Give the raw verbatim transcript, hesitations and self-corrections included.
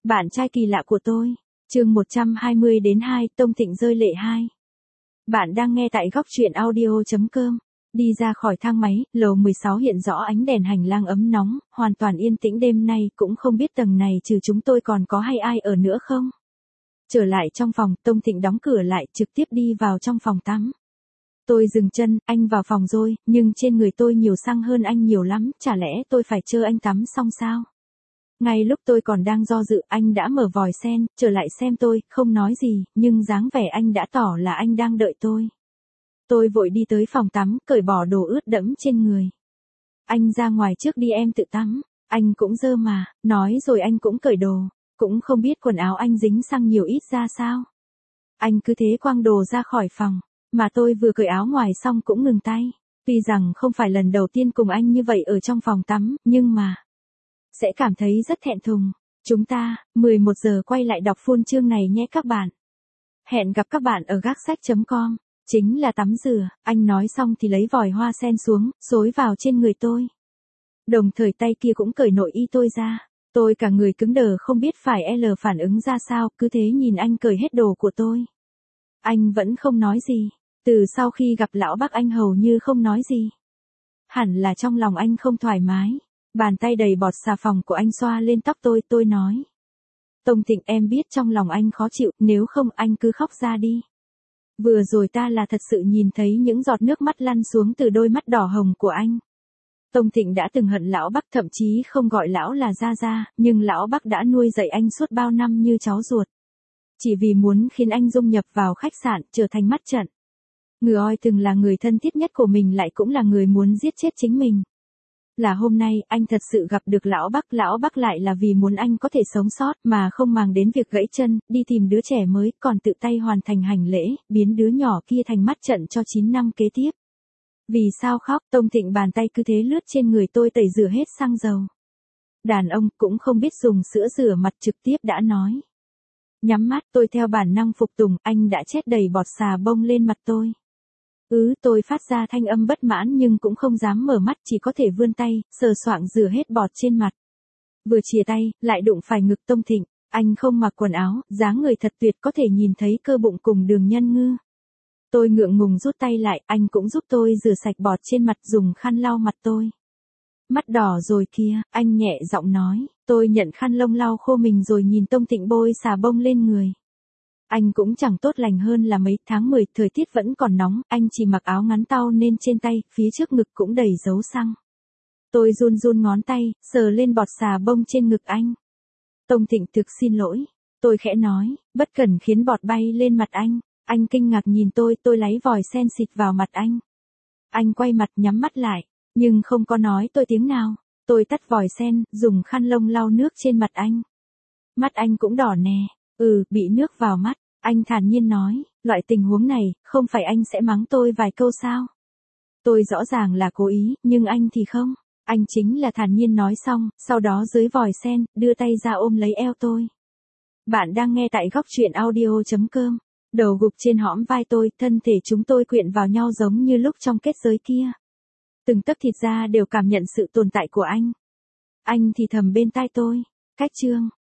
Bạn trai kỳ lạ của tôi. Chương một trăm hai mươi đến hai, Tông Thịnh rơi lệ hai. Bạn đang nghe tại góc truyện audio chấm com. Đi ra khỏi thang máy, lầu mười sáu hiện rõ ánh đèn hành lang ấm nóng, hoàn toàn yên tĩnh đêm nay cũng không biết tầng này trừ chúng tôi còn có hay ai ở nữa không. Trở lại trong phòng, Tông Thịnh đóng cửa lại, trực tiếp đi vào trong phòng tắm. Tôi dừng chân, anh vào phòng rồi, nhưng trên người tôi nhiều xăng hơn anh nhiều lắm, chả lẽ tôi phải chờ anh tắm xong sao? Ngay lúc tôi còn đang do dự, anh đã mở vòi sen, trở lại xem tôi, không nói gì, nhưng dáng vẻ anh đã tỏ là anh đang đợi tôi. Tôi vội đi tới phòng tắm, cởi bỏ đồ ướt đẫm trên người. Anh ra ngoài trước đi, em tự tắm. Anh cũng dơ mà, nói rồi anh cũng cởi đồ, cũng không biết quần áo anh dính xăng nhiều ít ra sao. Anh cứ thế quăng đồ ra khỏi phòng, mà tôi vừa cởi áo ngoài xong cũng ngừng tay. Tuy rằng không phải lần đầu tiên cùng anh như vậy ở trong phòng tắm, nhưng mà sẽ cảm thấy rất thẹn thùng. Chúng ta, mười một giờ quay lại đọc full chương này nhé các bạn. Hẹn gặp các bạn ở gác sách chấm com. Chính là tắm rửa, anh nói xong thì lấy vòi hoa sen xuống, xối vào trên người tôi. Đồng thời tay kia cũng cởi nội y tôi ra. Tôi cả người cứng đờ không biết phải L phản ứng ra sao, cứ thế nhìn anh cởi hết đồ của tôi. Anh vẫn không nói gì. Từ sau khi gặp lão Bắc anh hầu như không nói gì. Hẳn là trong lòng anh không thoải mái. Bàn tay đầy bọt xà phòng của anh xoa lên tóc tôi, tôi nói. Tông Thịnh, em biết trong lòng anh khó chịu, nếu không anh cứ khóc ra đi. Vừa rồi ta là thật sự nhìn thấy những giọt nước mắt lăn xuống từ đôi mắt đỏ hồng của anh. Tông Thịnh đã từng hận lão Bắc, thậm chí không gọi lão là Gia Gia, nhưng lão Bắc đã nuôi dạy anh suốt bao năm như cháu ruột. Chỉ vì muốn khiến anh dung nhập vào khách sạn, trở thành mắt trận. Người oi từng là người thân thiết nhất của mình lại cũng là người muốn giết chết chính mình. Là hôm nay, anh thật sự gặp được lão Bắc, lão Bắc lại là vì muốn anh có thể sống sót mà không màng đến việc gãy chân, đi tìm đứa trẻ mới, còn tự tay hoàn thành hành lễ, biến đứa nhỏ kia thành mắt trận cho chín năm kế tiếp. Vì sao khóc? Tông Thịnh bàn tay cứ thế lướt trên người tôi tẩy rửa hết xăng dầu. Đàn ông cũng không biết dùng sữa rửa mặt, trực tiếp đã nói. Nhắm mắt, tôi theo bản năng phục tùng, anh đã chết đầy bọt xà bông lên mặt tôi. Ừ, tôi phát ra thanh âm bất mãn nhưng cũng không dám mở mắt, chỉ có thể vươn tay, sờ soạng rửa hết bọt trên mặt. Vừa chìa tay, lại đụng phải ngực Tông Thịnh, anh không mặc quần áo, dáng người thật tuyệt, có thể nhìn thấy cơ bụng cùng đường nhân ngư. Tôi ngượng ngùng rút tay lại, anh cũng giúp tôi rửa sạch bọt trên mặt, dùng khăn lau mặt tôi. Mắt đỏ rồi kia, anh nhẹ giọng nói, tôi nhận khăn lông lau khô mình rồi nhìn Tông Thịnh bôi xà bông lên người. Anh cũng chẳng tốt lành hơn là mấy, tháng mười, thời tiết vẫn còn nóng, anh chỉ mặc áo ngắn tau nên trên tay, phía trước ngực cũng đầy dấu xăng. Tôi run run ngón tay, sờ lên bọt xà bông trên ngực anh. Tông Thịnh, thực xin lỗi. Tôi khẽ nói, bất cẩn khiến bọt bay lên mặt anh. Anh kinh ngạc nhìn tôi, tôi lấy vòi sen xịt vào mặt anh. Anh quay mặt nhắm mắt lại, nhưng không có nói tôi tiếng nào. Tôi tắt vòi sen, dùng khăn lông lau nước trên mặt anh. Mắt anh cũng đỏ nè. Ừ, bị nước vào mắt, anh thản nhiên nói, loại tình huống này, không phải anh sẽ mắng tôi vài câu sao? Tôi rõ ràng là cố ý, nhưng anh thì không. Anh chính là thản nhiên nói xong, sau đó dưới vòi sen, đưa tay ra ôm lấy eo tôi. Bạn đang nghe tại góc truyện audio chấm com. Đầu gục trên hõm vai tôi, thân thể chúng tôi quyện vào nhau giống như lúc trong kết giới kia. Từng tấc thịt da đều cảm nhận sự tồn tại của anh. Anh thì thầm bên tai tôi, cách chương.